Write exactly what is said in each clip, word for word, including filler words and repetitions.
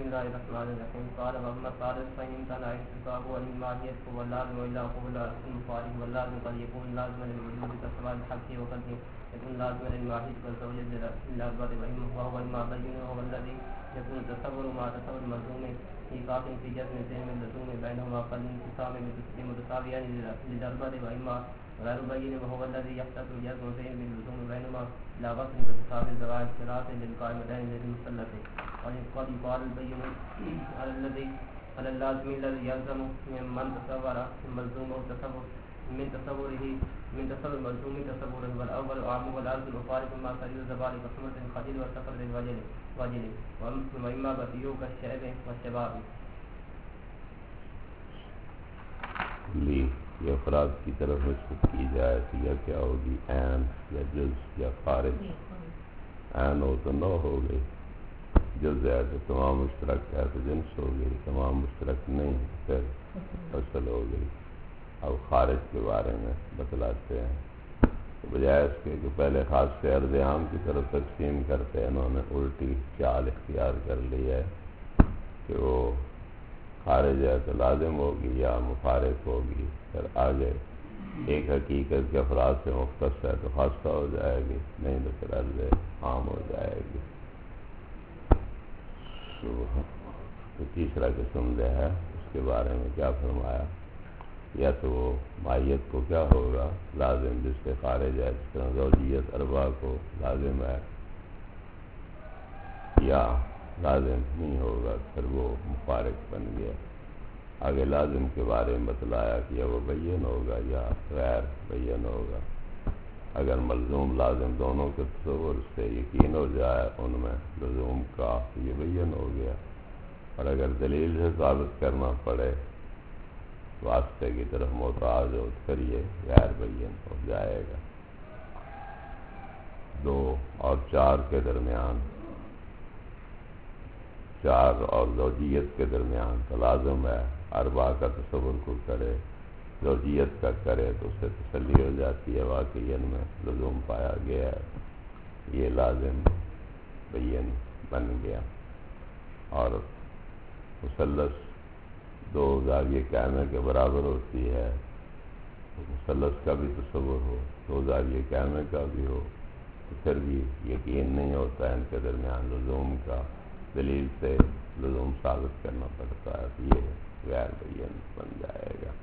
الله الرحمن الرحيم قال وأما الثالث فإن كان اعتقاد والماهية واللازم وإلا قبل المفارق واللازم قد يكون لازما للوجود كسبب الحق وقد يكون لازما للماهية والزوجة للأرباب وهو إما بين وهو الذي يكون تصور مع تصور ملزوم إيقاف في جسم ذهن اللزوم بينهما فالانقسام متساويان للأرباب وإما غير بين وهو الذي يختص جسم ذهن باللزوم بينهما لا غصن كتساوي الزواج ثلاثة للقائمتين للمثلث وقد يقال البين على الذي على اللازم الذي يلزم من تصور ملزوم تصور من تصوره من تصور ملزوم تصوره والأول عام والأرض المفارق ما سرير الزبال كسمة خليل والسفر للوجل وجل وإما بديو كالشعب والشباب. لی یہ افراد کی طرف نسبت کی جائے تو یا کیا ہوگی عین یا جز یا خارج. عین ہو تو نو ہو گئی، جز ہے تو تمام مشترک ہے تو جنس ہو گئی، تمام مشترک نہیں پھر فصل ہو گئی. اب خارج کے بارے میں بتلاتے ہیں تو بجائے اس کے کہ پہلے خاص سے عرض عام کی طرف تقسیم کرتے ہیں، انہوں نے الٹی چال اختیار کر لی ہے کہ وہ خارج ہے تو لازم ہوگی یا مفارق ہوگی. پھر آگے ایک حقیقت کے افراد سے مختص ہے تو خاصہ ہو جائے گی، نہیں تو پھر عرض عام ہو جائے گی. تو تیسرا قسم جو ہے اس کے بارے میں کیا فرمایا، یا تو وہ مائیت کو کیا ہوگا لازم جس سے خارج ہے، جس طرح زوجیت اربع کو لازم ہے، یا لازم نہیں ہوگا پھر وہ مفارق بن گیا. آگے لازم کے بارے میں بتلایا کہ یا وہ بین ہوگا یا غیر بین ہوگا. اگر ملزوم لازم دونوں کے تصور سے یقین ہو جائے ان میں لزوم کا تو یہ بین ہو گیا، اور اگر دلیل سے ثابت کرنا پڑے واسطے کی طرف محتاج ہو پھر یہ غیر بین ہو جائے گا. دو اور چار کے درمیان، چار اور زوجیت کے درمیان تو لازم ہے اربع کا تصور کو کرے، زوجیت کا کرے تو اسے تسلی ہو جاتی ہے واقعی ان میں لزوم پایا گیا ہے، یہ لازم بین بن گیا. اور مثلث دو زاویے قائمہ کے برابر ہوتی ہے، مثلث کا بھی تصور ہو، دو زاویے قائمہ کا بھی ہو، تو پھر بھی یقین نہیں ہوتا ہے ان کے درمیان لزوم کا، دلیل سے لزوم ثابت کرنا پڑتا ہے، تو یہ غیر بین بن جائے گا.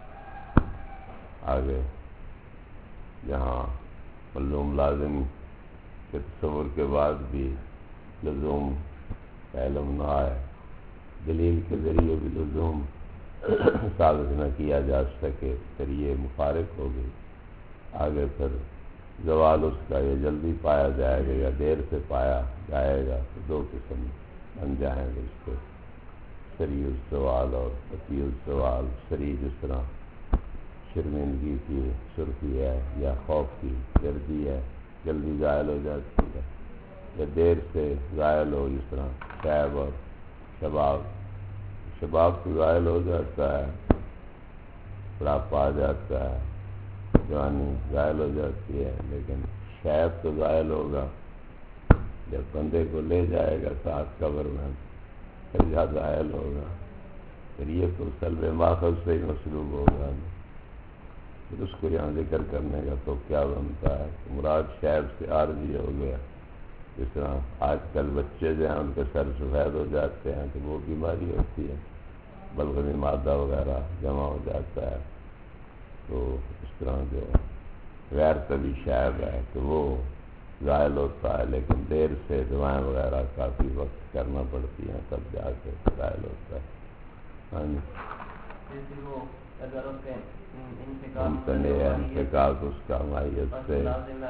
آگے جہاں ملزوم لازم کے تصور کے بعد بھی لزوم کا علم نہ آئے، دلیل کے ذریعے بھی لزوم ثابت نہ کیا جا سکے، پھر یہ مفارق ہو گئی. آگے پھر زوال اس کا یہ جلدی پایا جائے گا یا دیر سے پایا جائے گا تو دو قسم بن جائیں گے اس کے، سریع الزوال اور بطیء الزوال. سریع جس طرح شرمندگی کی سرخی ہے یا خوف کی زردی ہے، جلدی زائل ہو جاتی ہے، یا دیر سے زائل ہو جس طرح شیب اور شباب. شباب تو زائل ہو جاتا ہے، بڑھاپا آ جاتا ہے، جوانی زائل ہو جاتی ہے، لیکن شیب تو زائل ہوگا جب بندے کو لے جائے گا ساتھ قبر میں، پھر یا زائل ہوگا، پھر یہ تو سلب ماخذ سے ہی مصلوب ہوگا. پھر اس کو یہاں ذکر کرنے کا تو کیا بنتا ہے، مراد شیب سے عارضی ہو گیا. جس طرح آج کل بچے جو ہیں ان کے سر سفید ہو جاتے ہیں تو وہ بیماری ہوتی ہے، بلغمی مادہ وغیرہ جمع ہو جاتا ہے. تو اس طرح جو غیر طبی شیب ہے تو وہ زائل ہوتا ہے، لیکن دیر سے دوائیں وغیرہ کافی وقت کرنا پڑتی ہیں تب جا کے زائل ہوتا ہے. ہاں ممتنع ہے انفکاک اس کا مائیت سے.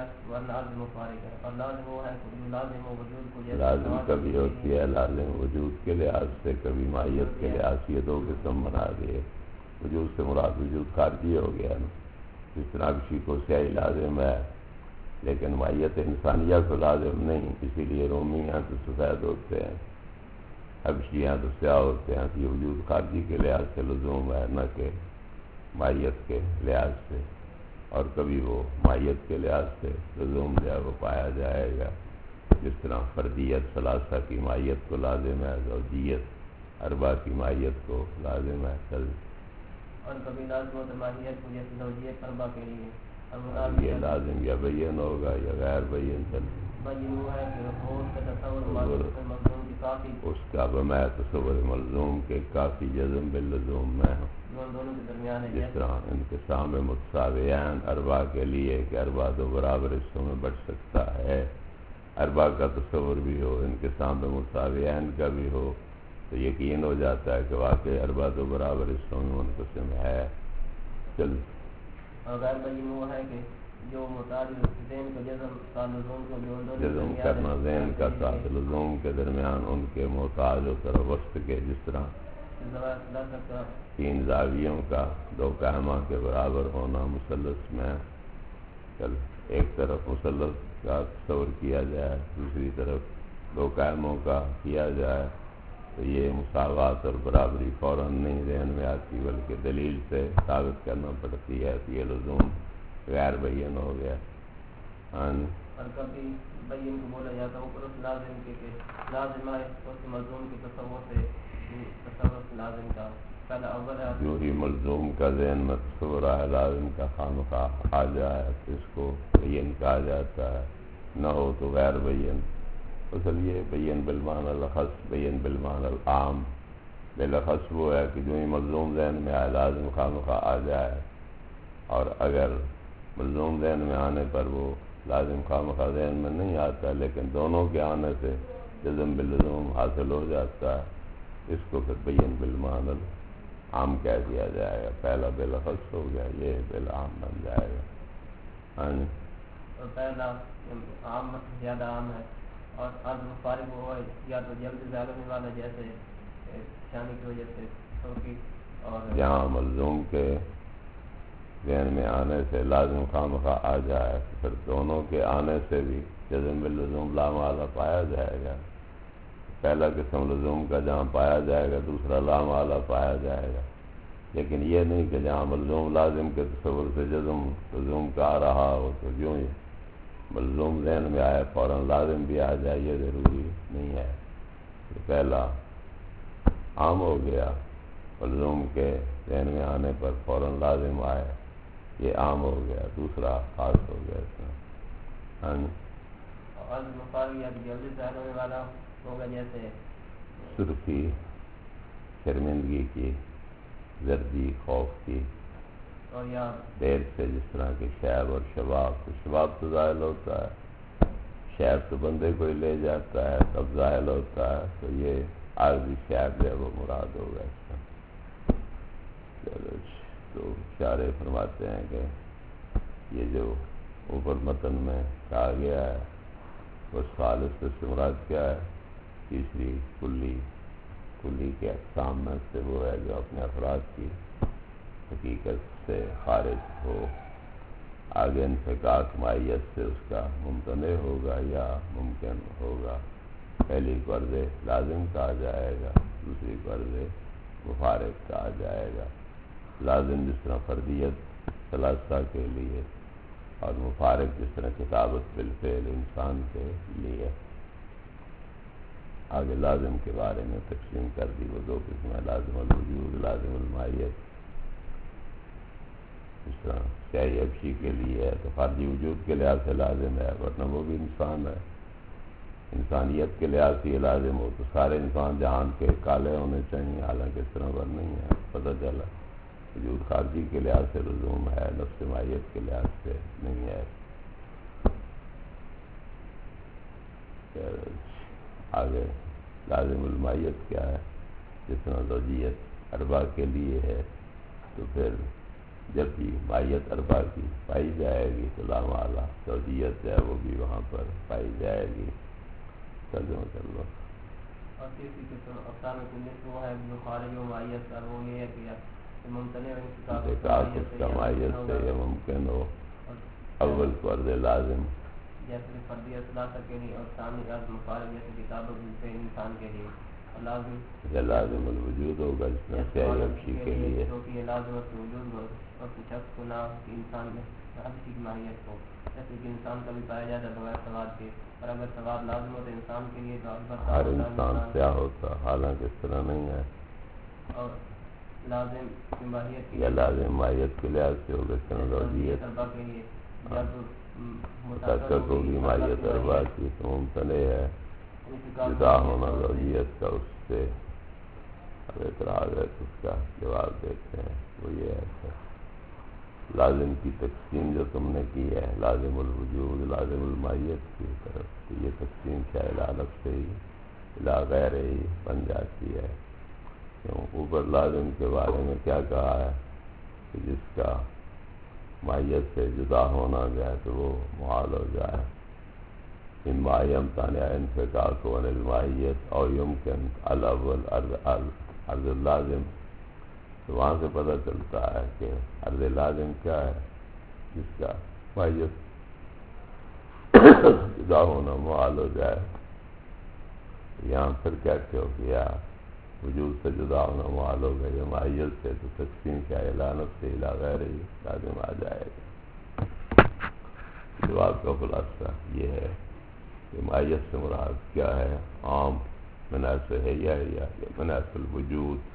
لازم کبھی ہوتی ہے لازم وجود کے لحاظ سے، کبھی مائیت کے لحاظ سے. یہ دو قسم بنا دیے. وجود سے مراد وجود خارجی ہو گیا نا، جس طرح کسی کو سیاہی لازم ہے لیکن مائیت انسانیہ کو لازم نہیں، اسی لیے رومی ہیں تو سفید ہوتے ہیں، حبشی ہیں تو سیاہ ہوتے ہیں. تو یہ وجود خارجی کے لحاظ سے لزوم ہے، نہ کہ مائیت کے لحاظ سے. اور کبھی وہ مائیت کے لحاظ سے لزوم جو ہے وہ پایا جائے گا. جس طرح فردیت ثلاثہ کی ماہیت کو لازم ہے، زوجیت اربع کی ماہیت کو لازم ہے. چل اور کبھی لازم ہوتا ماہیت کو جیسے زوجیت اربع کے لیے، اور یہ لازم یا بین ہوگا یا غیر بین. چل بین وہ ہے کہ وہ اس کا تصور مضمون کی کافی اس کا بما تصور ملزوم کے کافی جزم باللزوم میں ہوں، دونوں کے درمیان ہے. جس طرح انقسام متساویان اربع کے لیے کہ اربع دو برابر حصوں میں بٹ سکتا ہے، اربع کا تصور بھی ہو، انقسام متساویان کا بھی ہو، تو یقین ہو جاتا ہے کہ واقعی اربع دو برابر حصوں میں منقسم ہے. چل اور غیر بین وہ ہے کہ جو متعدد ذہن کا جزم سال لزوم کو دونوں جزم کرنا ذہن کا ساتھ لزوم کے درمیان ان کے محتاج و طرف وسط کے، جس طرح تین زاویوں کا دو قائمہ کے برابر ہونا مثلث میں. چل ایک طرف مثلث کا تصور کیا جائے، دوسری طرف دو قائموں کا کیا جائے، تو یہ مساوات اور برابری فوراً نہیں ذہن میں آتی بلکہ دلیل سے ثابت کرنا پڑتی ہے. تو یہ لزوم غیر بین ہو گیا. اور کبھی بین کو بولا جاتا ہے اوپر اس لازم کے کہ لازم آئے اس ملزوم کے تصور سے تصور لازم کا پہلا اول ہے. جو ہی ملزوم کا ذہن میں تصور ہے لازم کا خامخواہ آ جائے تو اس کو بین کہا جاتا ہے، نہ ہو تو غیر بین. اصل یہ بین بالمعنی الخص، بین بالمعنی العام. بالخص وہ ہے کہ جو ہی ملزوم ذہن میں آئے لازم خامخواہ آ جائے، اور اگر ملزوم ذہن میں آنے پر وہ لازم خامخواہ ذہن میں نہیں آتا لیکن دونوں کے آنے سے جزم باللزوم حاصل ہو جاتا ہے، اس کو پھر بین بالمعنی العام کہہ دیا جائے گا. پہلا بالخص ہو گیا، یہ بالعام بن جائے گا. ہاں جی. اور پہلا عام زیادہ عام ہے، اور عرض فارغ ہوا یا تو جلد زیادہ ہونے والا جیسے شانی کی وجہ سے ہوگی. اور جہاں ملزوم کے ذہن میں آنے سے لازم خامخواہ آ جائے پھر دونوں کے آنے سے بھی جزم باللزوم لامحالہ پایا جائے گا. پہلا قسم لزوم کا جہاں پایا جائے گا دوسرا لامحالہ پایا جائے گا. لیکن یہ نہیں کہ جہاں ملزوم لازم کے تصور سے جزم لزوم کا آ رہا ہو تو یوں ہی ملزوم ذہن میں آئے فوراً لازم بھی آ جائے، یہ ضروری نہیں ہے. پہلا عام ہو گیا، ملزوم کے ذہن میں آنے پر فوراً لازم آئے، یہ عام ہو گیا. دوسرا خاص ہو گیا اس میں. ہاں عرض مفارغ یا جلدی ظاہر ہونے والا ہوگا جیسے سرخی، شرمندگی کی، زردی، خوف کی، اور یا دیر سے، جس طرح کے شیب اور شباب. تو شباب تو ظاہر ہوتا ہے، شیب تو بندے کو ہی لے جاتا ہے تب ظاہر ہوتا ہے، تو یہ عارضی شیب جو ہے وہ مراد ہوگا اس میں. چلو تو اشارے فرماتے ہیں کہ یہ جو اوپر متن میں کہا گیا ہے وہ خالص سے مراد کیا ہے؟ تیسری کلی کلی کے اقسام میں سے وہ ہے جو اپنے افراد کی حقیقت سے خارج ہو، آگے انفکاک مائیت سے اس کا ممتنع ہوگا یا ممکن ہوگا. پہلی کو عرض لازم کہا جائے گا، دوسری کو عرض مفارق کہا جائے گا. لازم جس طرح فردیت ثلاثہ کے لیے اور مفارق جس طرح کتابت بالفعل انسان کے لیے. آگے لازم کے بارے میں تقسیم کر دی، وہ دو قسمیں، لازم الوجود، لازم الماہیت. اس طرح شاہی افشی کے لیے ہے تو خارجی وجود کے لحاظ سے لازم ہے، ورنہ وہ بھی انسان ہے. انسانیت کے لحاظ سے یہ لازم ہو تو سارے انسان جہان کے کالے ہونے چاہیے، حالانکہ اس طرح پر نہیں ہے. پتہ چلا وجود خارجی کے لحاظ سے لزوم ہے، نفس ماہیت کے لحاظ سے نہیں ہے. آگے لازم الماہیت کیا ہے؟ جس طرح زوجیت اربع کے لیے ہے تو پھر جب بھی ماہیت اربع کی پائی جائے گی تو لامحالہ زوجیت ہے وہ بھی وہاں پر پائی جائے گی. ترجمہ کر لو. اور تیسری قسم افسانہ کلی وہ ہے جو خارج و ماہیت کا، وہ یہ ہے کہ ممتنع انفکاک اس کا ماہیت سے یہ ممکن ہو. اول کو عرض لازم جیسے فردیت ثلاثہ کے لیے، اور ثانی عرض مفارق جیسے کتاب بالفعل انسان کے لیے. اور لازم یہ لازم الوجود ہوگا جس میں شاہی افشی کے لیے، کیونکہ یہ لازم وجود اور شخص کو نہ انسان میں حدیث کی ماہیت کو، جیسے کہ انسان کا بھی پایا جاتا ہے بغیر سواد کے، اور اگر سواد لازم ہو تو انسان کے لیے تو البتہ ہر انسان کیا ہوتا، حالانکہ اس طرح نہیں ہے، اور لازم کی ماہیت یا لازم ماہیت کے لحاظ سے ہوگا تنوعیت اربا کے لیے یا تو متحقق ہوگی ماہیت اربا کی تو ممتنع ہے جدا ہونا زوجیت کا اس سے۔ اب اعتراض ہے تو اس کا جواب دیتے ہیں، وہ یہ ہے کہ لازم کی تقسیم جو تم نے کی ہے لازم الوجود لازم الماہیت کی طرف، تو یہ تقسیم شاید عالم سے ہی الا غیر ہی بن جاتی ہے، کیوں اوپر لازم کے بارے میں کیا کہا ہے کہ جس کا ماہیت سے جدا ہونا جائے تو وہ محال ہو جائے، ان ماہیم تانع انفکاک عن الماہیت او یمکن الاول عرض اللازم، تو وہاں سے پتہ چلتا ہے کہ عرض لازم کیا ہے، جس کا ماہیت جدا ہونا محال ہو جائے، یہاں پھر کہتے ہو کہ یا وجود سے جدا ہونا محال ہو گیا، یہ ماہیت سے تو تقسیم کیا ہے لعنت سے الا غیر ہی لازم آ جائے گا۔ جواب کا خلاصہ یہ ہے کہ ماہیت سے مراد کیا ہے، عام من حیث حیہ یا من حیث الوجود،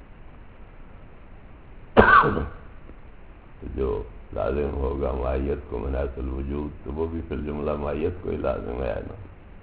جو لازم ہوگا ماہیت کو من حیث الوجود تو وہ بھی پھر جملہ ماہیت کو ہی لازم ہے نا،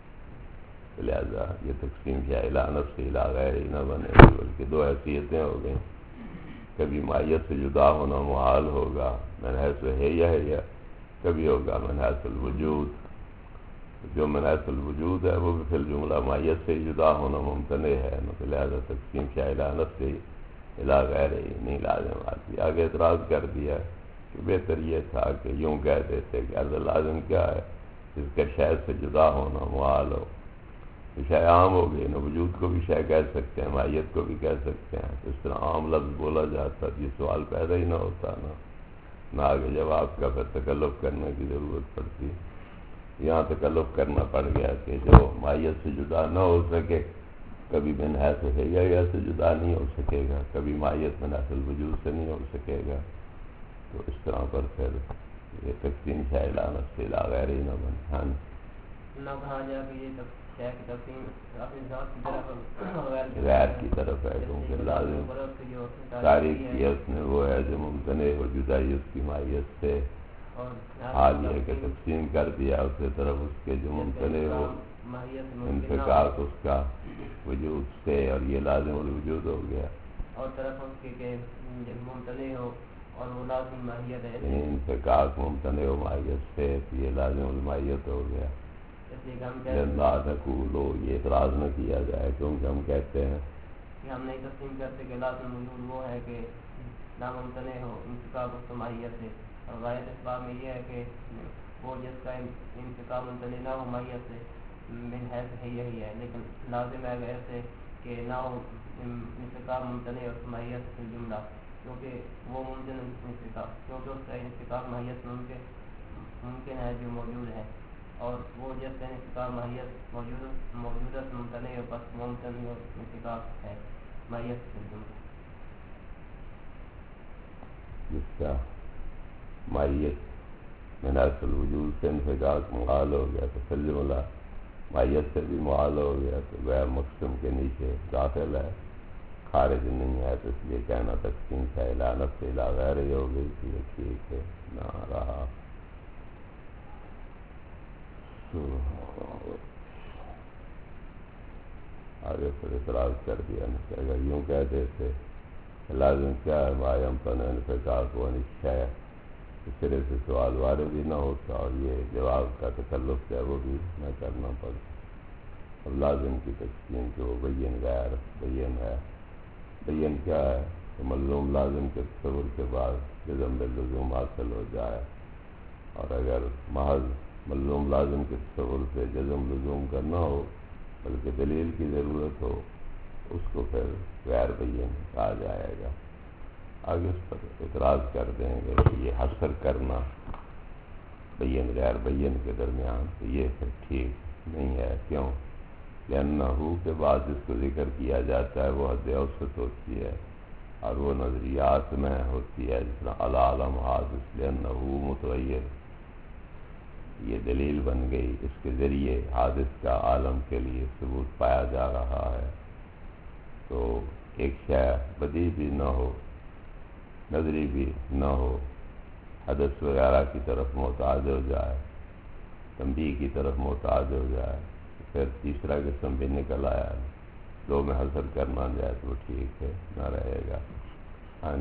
لہذا یہ تقسیم کیا الا نفس الا غیر ہی نہ بنے گی، بلکہ دو حیثیتیں ہو گئیں، کبھی ماہیت سے جدا ہونا محال ہوگا من حیث حیہ یا کبھی ہوگا من حیث الوجود، جو من حیث الوجود ہے وہ بھی پھر جملہ ماہیت سے جدا ہونا ممتنع ہے، لہذا تقسیم کیا الا نفس الا غیر ہی نہیں لازم آتی۔ آگے اعتراض کر دیا کہ بہتر یہ تھا کہ یوں کہہ دیتے کہ عرض لازم کیا ہے، جس کا شے سے جدا ہونا محال ہو، شے عام ہو گئی نا، وجود کو بھی شے کہہ سکتے ہیں، ماہیت کو بھی کہہ سکتے ہیں، اس طرح عام لفظ بولا جاتا یہ سوال پیدا ہی نہ ہوتا نا، نہ آگے جواب کا پھر تکلف کرنے کی ضرورت پڑتی، یہاں تکلف کرنا پڑ گیا کہ جو ماہیت سے جدا نہ ہو سکے کبھی من حیث حیہ سے جدا نہیں ہو سکے گا، کبھی ماہیت من حیث الوجود سے نہیں ہو سکے گا، تو اس طرح پر پھر یہ تقسیم شے الا نفس الا غیر ہی نہ بن ہاں نہ کہا جائے کہ یہ شے کی تقسیم اپنی ذات کی طرف غیر کی طرف ہے، کیونکہ لازم تاریخ کی اس میں وہ ہے جو ممتنع ہو جدائی اس کی ماہیت سے، حال یہ کہ تقسیم کر دیا اس طرف اس کے جو ممتنع ہو انفکاک اس کا وجود سے، اور یہ لازم الوجود ہو گیا، اور طرف اس کے کہ ممتنع ہو اور وہ لازم ماہیت ہے، انفکاک ممتنع ہو ماہیت سے تو یہ لازم الماہیت ہو گیا۔ لا تقولو، یہ اعتراض نہ کیا جائے کیونکہ ہم کہتے ہیں کہ ہم نہیں تقسیم کرتے کہ لازم الوجود وہ ہے کہ ناممتنع ہو انفکاک اس ماہیت سے، اور غایت اس بات میں یہ ہے کہ وہ جس کا انفکاک ممتنع نہ ہو ماہیت سے من حیث حیہ ہی ہے، لیکن لازم ہے غیر سے کہ نہ ہو انفکاک ممتنع اس ماہیت سے جملہ، کیونکہ وہ ممکن انفکاک کیونکہ اس کا انفکاک ماہیت ممکن ممکن ہے جو موجود ہے، اور وہ جس کا انفکاک ماہیت موجود موجودت ممتنع ہے بس ممتنع انفکاک ہے ماہیت سے جملہ، جس کا ماہیت من حیث الوجود سے انفکاک محال ہو گیا تو پھر جملہ ماہیت سے بھی محال ہو گیا تو غیر مقسم کے نیچے داخل ہے، خارج نہیں ہے، تو اس لیے کہنا تقسیم کا الا نفس الا غیر ہی ہو گئی تھی، ٹھیک ہے نہ رہا۔ آگے پھر اعتراض کر دیا نا کہ اگر یوں کہتے تھے لازم کیا ہے ماہیم تانع انفکاک عن الشیء، اس طرح سے سوال وارد ہی نہ ہوتا اور یہ جواب کا تکلف ہے وہ بھی نہ کرنا پڑتا۔ اب لازم کی تقسیم کہ وہ بین غیر بین ہے، بین کیا ہے کہ ملزوم لازم کے تصور کے بعد جزم باللزوم حاصل ہو جائے، اور اگر محض ملزوم لازم کے تصور سے جزم لزوم کا نہ ہو بلکہ دلیل کی ضرورت ہو اس کو پھر غیر بین کہا جائے گا۔ آگے اس پر اعتراض کر دیں گے کہ یہ حصر کرنا بین غیر بین کے درمیان تو یہ پھر ٹھیک نہیں ہے، کیوں؟ لأنہ کے بعد جس کو ذکر کیا جاتا ہے وہ حد اوسط ہوتی ہے، اور وہ نظریات میں ہوتی ہے جس طرح العالم حادث لأنه متغیر، یہ دلیل بن گئی، اس کے ذریعے حادث کا عالم کے لیے ثبوت پایا جا رہا ہے۔ تو ایک شے بدیع بھی نہ ہو، نظری بھی نہ ہو، حدث وغیرہ کی طرف محتاج ہو جائے، تنبیہ کی طرف محتاج ہو جائے، پھر تیسرا قسم بھی نکل آیا، دو میں حاصل کرنا جائے تو ٹھیک ہے، نہ رہے گا۔ ہاں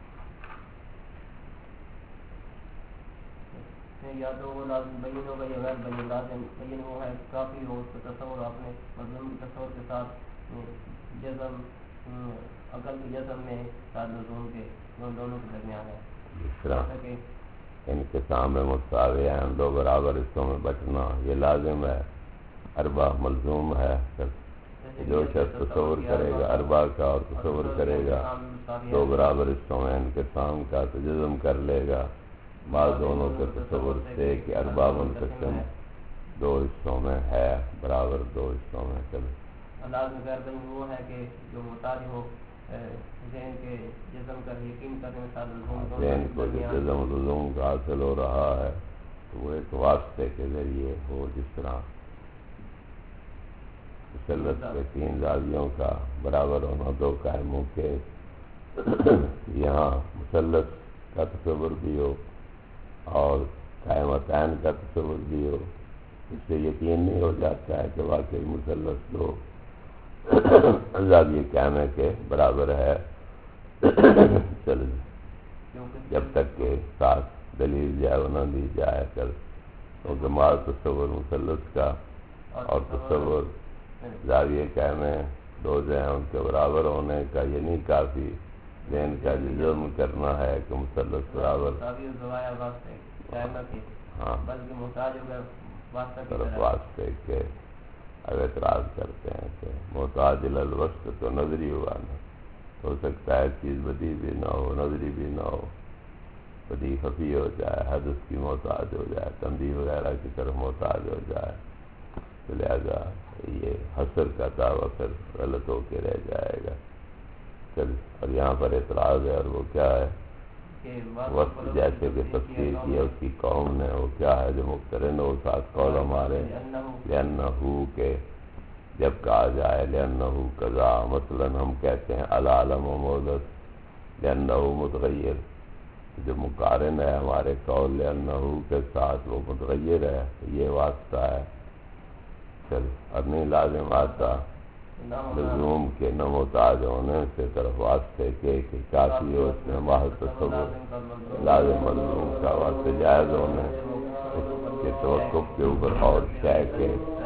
یا تو وہ لازم بین ہوگا یا غیر بین۔ لازم بین وہ ہے کافی ہو، اس کا تصور آپ نے مظلوم کے تصور کے ساتھ جزم عقل کے جزم میں ساتھ لزوم کے دونوں کے درمیان ہے، جس طرح انقسام میں متساوی ہیں دو برابر حصوں میں بٹنا، یہ لازم ہے، اربع ملزوم ہے۔ جو شخص تصور کرے گا اربع کا اور تصور کرے گا دو برابر حصوں میں انقسام کا تو جزم کر لے گا بعض دونوں کے تصور سے کہ اربع منقسم دو حصوں میں ہے، برابر دو حصوں میں۔ چلے لازم غیر بین وہ ہے کہ جو محتاج ہو ذہن کے جزم کر یقین کرنے میں ساتھ لزوم، ذہن کو جو جزم لزوم کا حاصل ہو رہا ہے تو وہ ایک واسطے کے ذریعے ہو، جس طرح مسلط کے تین زاویوں کا برابر ہونا دو قائموں کے، یہاں مسلط کا تصور بھی ہو اور قائمتین کا تصور بھی ہو، اس سے یقین نہیں ہو جاتا ہے کہ واقعی مثلث دو زاویے قائمے کے برابر ہے۔ چل جب تک کہ ساتھ دلیل جائے وہ نہ دی جائے کر، کیونکہ مال تصور مثلث کا اور تصور زاویے قائمے دو جو ہیں ان کے برابر ہونے کا یہ نہیں کافی، ذہن کا جزم کرنا ہے کہ مثلث برابر، ہاں بلکہ محتاج ہو گئے طرف واسطے کے۔ اب اعتراض کرتے ہیں کہ محتاج الوسط تو نظری ہوا نا، ہو سکتا ہے چیز بدیع بھی نہ ہو، نظری بھی نہ ہو، بدیع خفی ہو جائے، حدث کی محتاج ہو جائے، تنبیہ وغیرہ کی طرف محتاج ہو جائے، تو لہذا یہ حصر کا دعویٰ پھر غلط ہو کے رہ جائے گا۔ چل اور یہاں پر اعتراض ہے، اور وہ کیا ہے؟ وقت جیسے کہ تفسیر کی ہے اس کی قوم نے، وہ کیا ہے جو مقترن ہو ساتھ قول ہمارے، لأنہو کہ جب کہا جائے لأنہو قضا، مثلا ہم کہتے ہیں العالم و محدث لأنہو متغیر، جو مقارن ہے ہمارے قول لأنہو کے ساتھ وہ متغیر ہے، یہ واسطہ ہے۔ چل اور نہیں لازم آتا لزوم کے نہ محتاج ہونے سے طرف واسطے کے کہ کافی ہو اس میں محض تصور لازم ملزوم کا واسطے جائز ہونے اس کے توقف کے اوپر اور شے کے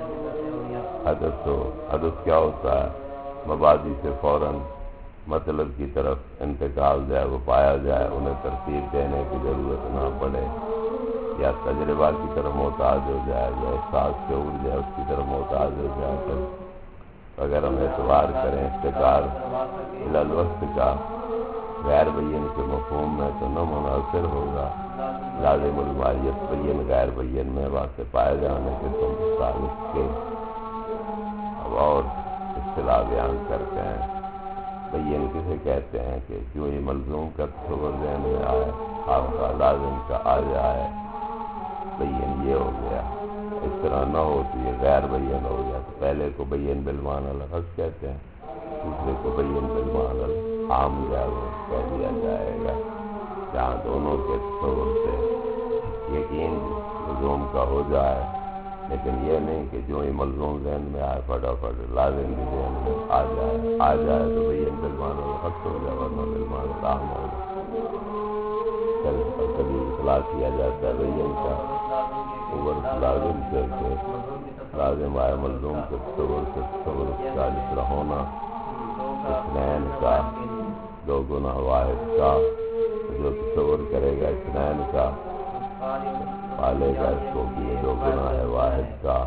حدث ہو۔ حدث کیا ہوتا ہے؟ مبادی سے فوراً مطلب کی طرف انتقال جائے، وہ پایا جائے، انہیں ترتیب دینے کی ضرورت نہ پڑے، یا تجربہ کی طرف محتاج ہو جائے، یا احساس سے اڑ جائے اس کی طرف محتاج ہو جائے۔ پھر اگر ہم اعتبار کریں افتقار الوسط کا غیر بین کے مفہوم میں تو نہ منحصر ہوگا، لازم الماہیت بین غیر بین میں واسطے پائے جانے کے مطابق کے۔ اب اور اصطلاح بیان کرتے ہیں، بین کسے کہتے ہیں کہ جو یہ ملزوم کا تصور ذہن میں آئے، آپ کا لازم کا آ جائے، بین یہ ہو گیا، اس طرح نہ ہو تو یہ غیر بین ہو گیا، تو پہلے کو بین بالمعنی الخاص کہتے ہیں، دوسرے کو بین بالمعنی العام جائے وہ کہہ دیا جائے گا، جہاں دونوں کے تصور سے یقین لزوم کا ہو جائے، لیکن یہ نہیں کہ جو ہی ملزوم ذہن میں آئے فٹافٹ لازم بھی ذہن میں آ جائے، آ جائے تو بین بالمعنی الخاص ہو جائے ورنہ بالمعنی العام ہوگا۔ چل اور کبھی اطلاع کیا جاتا ہے بین کا اوور لازم کر کے، لازم آئے ملزوم کے تصور سے تصور کا جس طرح ہونا، اثنین کا دو گنا واحد کا، جو تصور کرے گا اثنین کا پالے گا اس کو کہ یہ دو گنا ہے واحد کا۔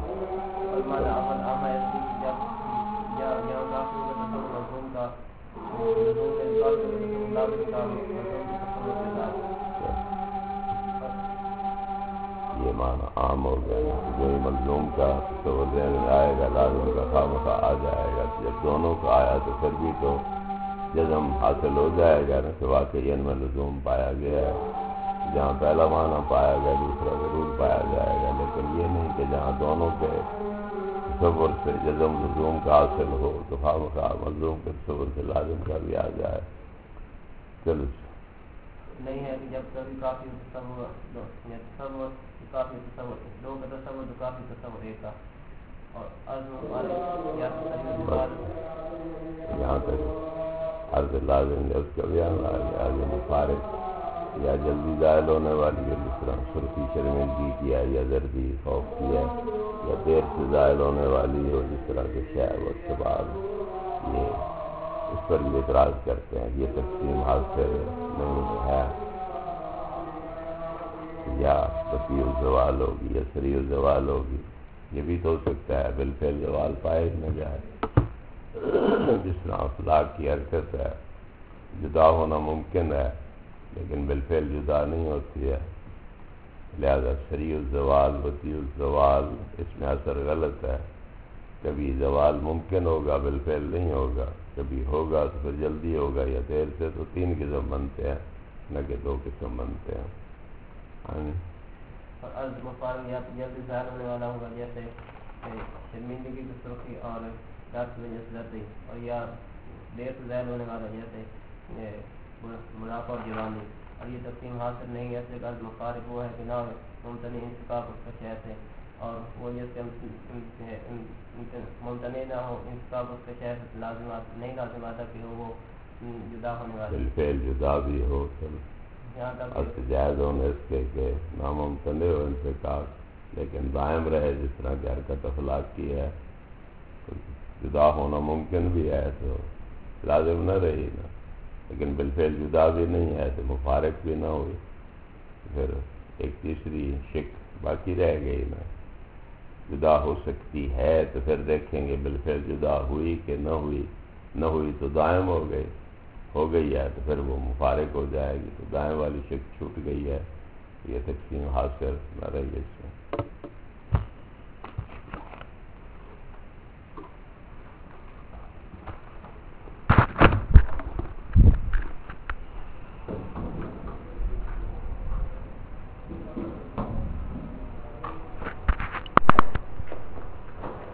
یہ معنی عام ہو گیا نا، جو ہی ملزوم کا تصور ذہن میں آئے گا لازم کا خامخواہ آ جائے گا، جب دونوں کا آیا تو پھر بھی تو جزم حاصل ہو جائے گا نا کہ واقعی ان میں لزوم پایا گیا ہے، جہاں پہلا معنی پایا گیا دوسرا ضرور پایا جائے گا، لیکن یہ نہیں کہ جہاں دونوں کے تصور سے جزم لزوم کا حاصل ہو تو خواہ مخواہ ملزوم کے تصور سے لازم کا بھی آ جائے۔ چلو نہیں ہے کہ جب کبھی کافی تصور دو تصور کافی تصور دو کا تصور تو کافی تصور ایک کا، اور عزم والے یا یہاں تک عرض لازم ہے، اس کا بیان آ گیا آگے مفارق یا جلدی ظاہر ہونے والی ہے، جس طرح سرخی شرمندگی کی ہے یا زردی خوف کی ہے، یا دیر سے ظاہر ہونے والی ہے جس طرح سے شعب اور شباب، یہ اس پر بھی اعتراض کرتے ہیں، یہ تقسیم حاصل نہیں ہے، یا بطیع الزوال ہوگی یا سریع الزوال ہوگی، یہ بھی تو ہو سکتا ہے بالفعل زوال پائے نہ جائے، جس طرح افلاک کی حرکت ہے جدا ہونا ممکن ہے لیکن بالفعل جدا نہیں ہوتی ہے، لہذا سریع الزوال بطیع الزوال اس میں اثر غلط ہے، کبھی زوال ممکن ہوگا بالفعل نہیں ہوگا، کبھی ہوگا تو پھر جلدی ہوگا یا دیر سے، تو تین قسم بنتے ہیں نہ کہ دو قسم بنتے ہیں۔ اور عرض مفارق یا تو جلدی ظاہر ہونے والا ہوگا جیسے شرمندگی کی سرخی اور ڈر کی وجہ سے زردی، اور یا دیر سے ظاہر ہونے والا جیسے بڑھاپا اور جوانی، اور یہ تقسیم حاصل نہیں ہے، اس عرض مفارق وہ ہے کہ نہ ممتنع انتقاب اس کا شہر سے، اور وہ جس کے ممتنع نہ ہو انتقاب اس کے شہر سے لازمات نہیں لازم آتا کہ وہ جدا ہونے والا بالفعل جدا بھی ہو، اور جائز ہونے اس کے کہ ناممتنع ہو انتقاب لیکن دائم رہے، جس طرح کی حرکت افلاک کی ہے، جدا ہونا ممکن بھی ہے تو لازم نہ رہی نا، لیکن بالفعل جدا بھی نہیں ہے تو مفارق بھی نہ ہوئی، پھر ایک تیسری شک باقی رہ گئی نا، جدا ہو سکتی ہے تو پھر دیکھیں گے بالفعل جدا ہوئی کہ نہ ہوئی، نہ ہوئی تو دائم ہو گئی، ہو گئی ہے تو پھر وہ مفارق ہو جائے گی، تو دائم والی شک چھوٹ گئی ہے، یہ تقسیم حاصل نہ رہی اس میں۔